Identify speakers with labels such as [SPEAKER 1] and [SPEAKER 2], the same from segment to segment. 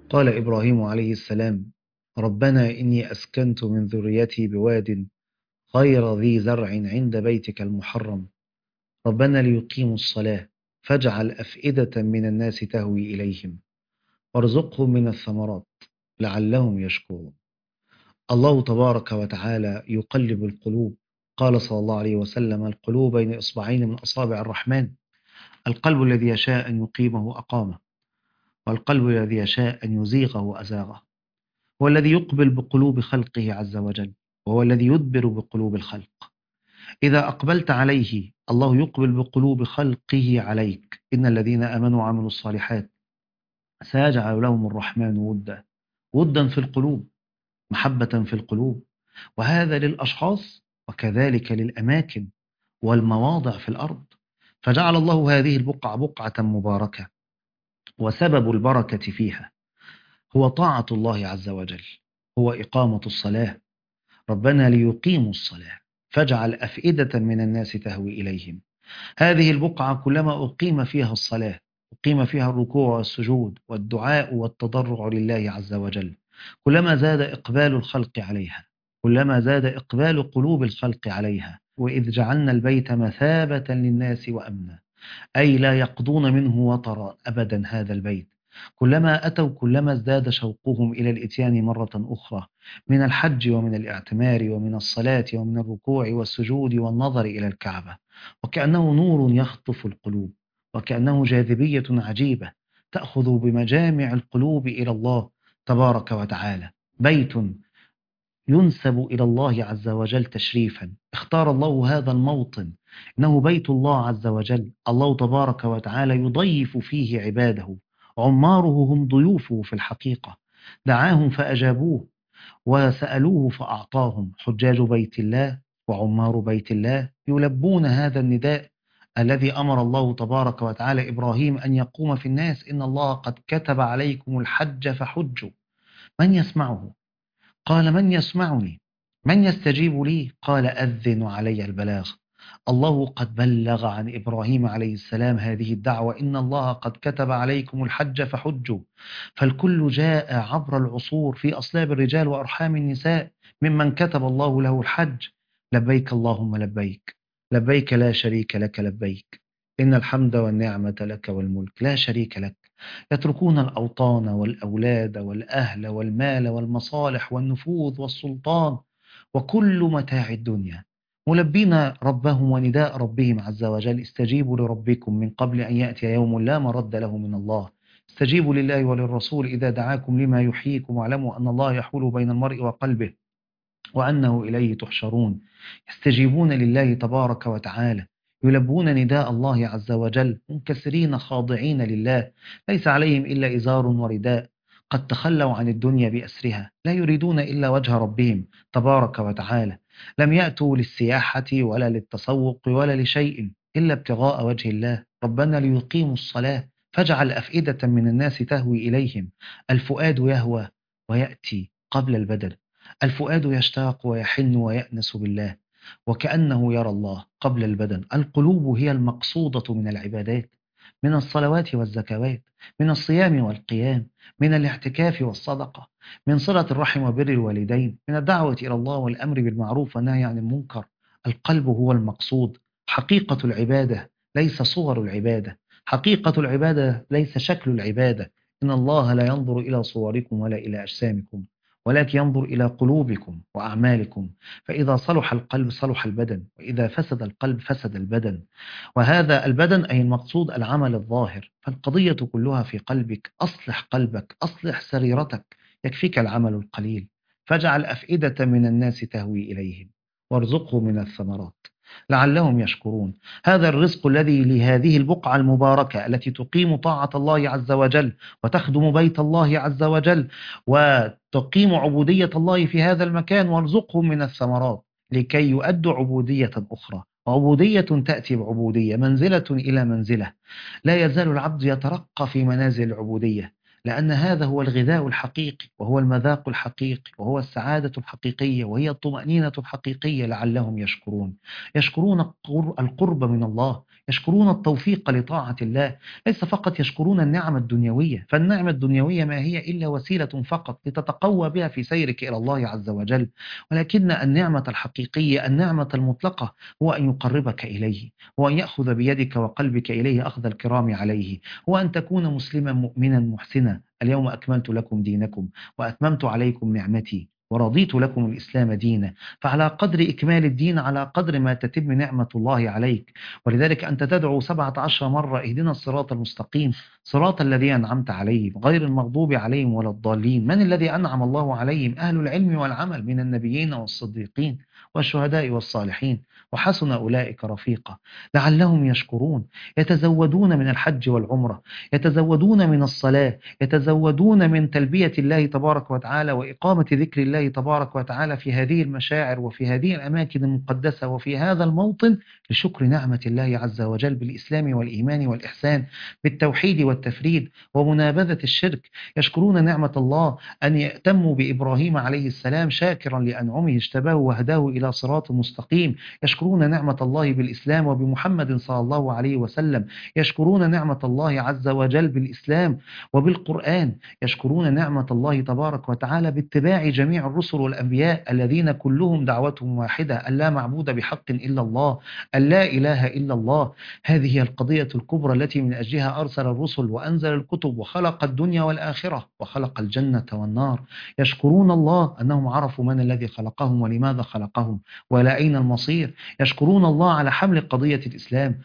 [SPEAKER 1] قال إبراهيم عليه السلام: ربنا إني أسكنت من ذريتي بواد غير ذي زرع عند بيتك المحرم، ربنا ليقيموا الصلاة فاجعل أفئدة من الناس تهوي إليهم وارزقهم من الثمرات لعلهم يشكرون. الله تبارك وتعالى يقلب القلوب. قال صلى الله عليه وسلم: القلوب بين إصبعين من أصابع الرحمن، القلب الذي يشاء أن يقيمه أقامه، والقلب الذي يشاء أن يزيغه أزاغه. هو الذي يقبل بقلوب خلقه عز وجل، وهو الذي يدبر بقلوب الخلق. إذا أقبلت عليه الله يقبل بقلوب خلقه عليك. إن الذين آمنوا وعملوا الصالحات سيجعل لهم الرحمن ودا، ودا في القلوب، محبة في القلوب. وهذا للأشخاص وكذلك للأماكن والمواضع في الأرض. فجعل الله هذه البقعة بقعة مباركة، وسبب البركة فيها هو طاعة الله عز وجل، هو إقامة الصلاة. ربنا ليقيموا الصلاة فاجعل أفئدة من الناس تهوي إليهم. هذه البقعة كلما أقيم فيها الصلاة، أقيم فيها الركوع والسجود والدعاء والتضرع لله عز وجل، كلما زاد إقبال الخلق عليها، كلما زاد إقبال قلوب الخلق عليها. وإذ جعلنا البيت مثابة للناس وأمنا، أي لا يقضون منه وطرا أبدا هذا البيت. كلما أتوا كلما ازداد شوقهم إلى الإتيان مرة أخرى، من الحج ومن الاعتمار ومن الصلاة ومن الركوع والسجود والنظر إلى الكعبة. وكأنه نور يخطف القلوب، وكأنه جاذبية عجيبة تأخذ بمجامع القلوب إلى الله تبارك وتعالى. بيت ينسب إلى الله عز وجل تشريفا، اختار الله هذا الموطن إنه بيت الله عز وجل. الله تبارك وتعالى يضيف فيه عباده، عماره هم ضيوفه في الحقيقة. دعاهم فأجابوه، وسألوه فأعطاهم. حجاج بيت الله وعمار بيت الله يلبون هذا النداء الذي أمر الله تبارك وتعالى إبراهيم أن يقوم في الناس: إن الله قد كتب عليكم الحج فحجوا. من يسمعه؟ قال: من يسمعني؟ من يستجيب لي؟ قال: أذن علي البلاغ. الله قد بلغ عن إبراهيم عليه السلام هذه الدعوة: إن الله قد كتب عليكم الحج فحجوا. فالكل جاء عبر العصور في أصلاب الرجال وأرحام النساء ممن كتب الله له الحج. لبيك اللهم لبيك، لبيك لا شريك لك لبيك، إن الحمد والنعمة لك والملك لا شريك لك. يتركون الأوطان والأولاد والأهل والمال والمصالح والنفوذ والسلطان وكل متاع الدنيا، ملبين ربهم ونداء ربهم عز وجل: استجيبوا لربكم من قبل أن يأتي يوم لا مرد له من الله. استجيبوا لله وللرسول إذا دعاكم لما يحييكم، واعلموا أن الله يحول بين المرء وقلبه وأنه إليه تحشرون. يستجيبون لله تبارك وتعالى، يلبون نداء الله عز وجل، منكسرين خاضعين لله، ليس عليهم إلا إزار ورداء. قد تخلوا عن الدنيا بأسرها، لا يريدون إلا وجه ربهم تبارك وتعالى. لم يأتوا للسياحة ولا للتسوق ولا لشيء إلا ابتغاء وجه الله. ربنا ليقيموا الصلاة فاجعل أفئدة من الناس تهوي إليهم. الفؤاد يهوى ويأتي قبل البدن، الفؤاد يشتاق ويحن ويأنس بالله، وكأنه يرى الله قبل البدن. القلوب هي المقصودة من العبادات، من الصلوات والزكوات، من الصيام والقيام، من الاعتكاف والصدقة، من صلة الرحم وبر الوالدين، من الدعوة إلى الله والأمر بالمعروف والنهي عن المنكر. القلب هو المقصود، حقيقة العبادة ليس صور العبادة، حقيقة العبادة ليس شكل العبادة. إن الله لا ينظر إلى صوركم ولا إلى أجسامكم، ولكن ينظر إلى قلوبكم وأعمالكم. فإذا صلح القلب صلح البدن، وإذا فسد القلب فسد البدن. وهذا البدن أي المقصود العمل الظاهر. فالقضية كلها في قلبك. أصلح قلبك، أصلح سريرتك، يكفيك العمل القليل. فاجعل أفئدة من الناس تهوي إليهم وارزقهم من الثمرات لعلهم يشكرون. هذا الرزق الذي لهذه البقعة المباركة التي تقيم طاعة الله عز وجل وتخدم بيت الله عز وجل وتقيم عبودية الله في هذا المكان. وارزقهم من الثمرات لكي يؤدوا عبودية أخرى، عبودية تأتي بعبودية، منزلة إلى منزلة. لا يزال العبد يترقى في منازل العبودية، لأن هذا هو الغذاء الحقيقي وهو المذاق الحقيقي وهو السعادة الحقيقية وهي الطمأنينة الحقيقية لعلهم يشكرون. يشكرون القرب من الله، يشكرون التوفيق لطاعة الله، ليس فقط يشكرون النعم الدنيوية، فالنعمة الدنيوية ما هي إلا وسيلة فقط لتتقوى بها في سيرك إلى الله عز وجل، ولكن النعمة الحقيقية، النعمة المطلقة، هو أن يقربك إليه، هو أن يأخذ بيدك وقلبك إليه أخذ الكرام عليه، هو أن تكون مسلما مؤمنا محسنا. اليوم أكملت لكم دينكم وأتممت عليكم نعمتي ورضيت لكم الإسلام دينا. فعلى قدر إكمال الدين على قدر ما تتم نعمة الله عليك. ولذلك أنت تدعو 17 مرة: اهدنا الصراط المستقيم صراط الذين أنعمت عليهم غير المغضوب عليهم ولا الضالين. من الذي أنعم الله عليهم؟ أهل العلم والعمل من النبيين والصديقين والشهداء والصالحين، وحسن أولئك رفيقا. لعلهم يشكرون، يتزودون من الحج والعمرة، يتزودون من الصلاة، يتزودون من تلبية الله تبارك وتعالى وإقامة ذكر الله تبارك وتعالى في هذه المشاعر وفي هذه الأماكن المقدسة وفي هذا الموطن، لشكر نعمة الله عز وجل بالإسلام والإيمان والإحسان، بالتوحيد والتفريد ومنابذة الشرك. يشكرون نعمة الله أن يأتموا بإبراهيم عليه السلام شاكرا لأنعمه اجتباه وهداه إلى صراط مستقيم. يشكرون نعمة الله بالإسلام وبمحمد صلى الله عليه وسلم. يشكرون نعمة الله عز وجل بالإسلام وبالقرآن. يشكرون نعمة الله تبارك وتعالى باتباع جميع الرسل والأنبياء الذين كلهم دعوتهم واحدة: أن لا معبود بحق إلا الله، أن لا إله إلا الله. هذه هي القضية الكبرى التي من أجلها أرسل الرسل وأنزل الكتب وخلق الدنيا والآخرة وخلق الجنة والنار. يشكرون الله أنهم عرفوا من الذي خلقهم ولماذا خلقهم وإلى أين المصير. يشكرون الله على حمل قضية الإسلام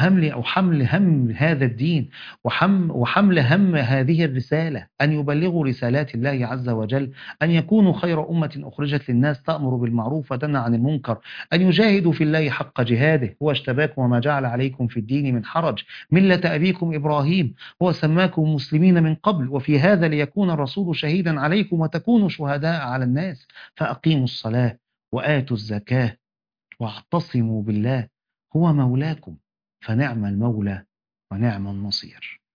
[SPEAKER 1] حمل هم هذا الدين وحمل هم هذه الرسالة، أن يبلغوا رسالات الله عز وجل، أن يكونوا خير أمة أخرجت للناس تأمر بالمعروف وتنهى عن المنكر، أن يجاهدوا في الله حق جهاده. هو اجتباكم وما جعل عليكم في الدين من حرج، ملة أبيكم إبراهيم، هو سماكم مسلمين من قبل وفي هذا ليكون الرسول شهيدا عليكم وتكونوا شهداء على الناس. فأقيموا الصلاة وآتوا الزكاة واعتصموا بالله، هو مولاكم، فنعم المولى ونعم النصير.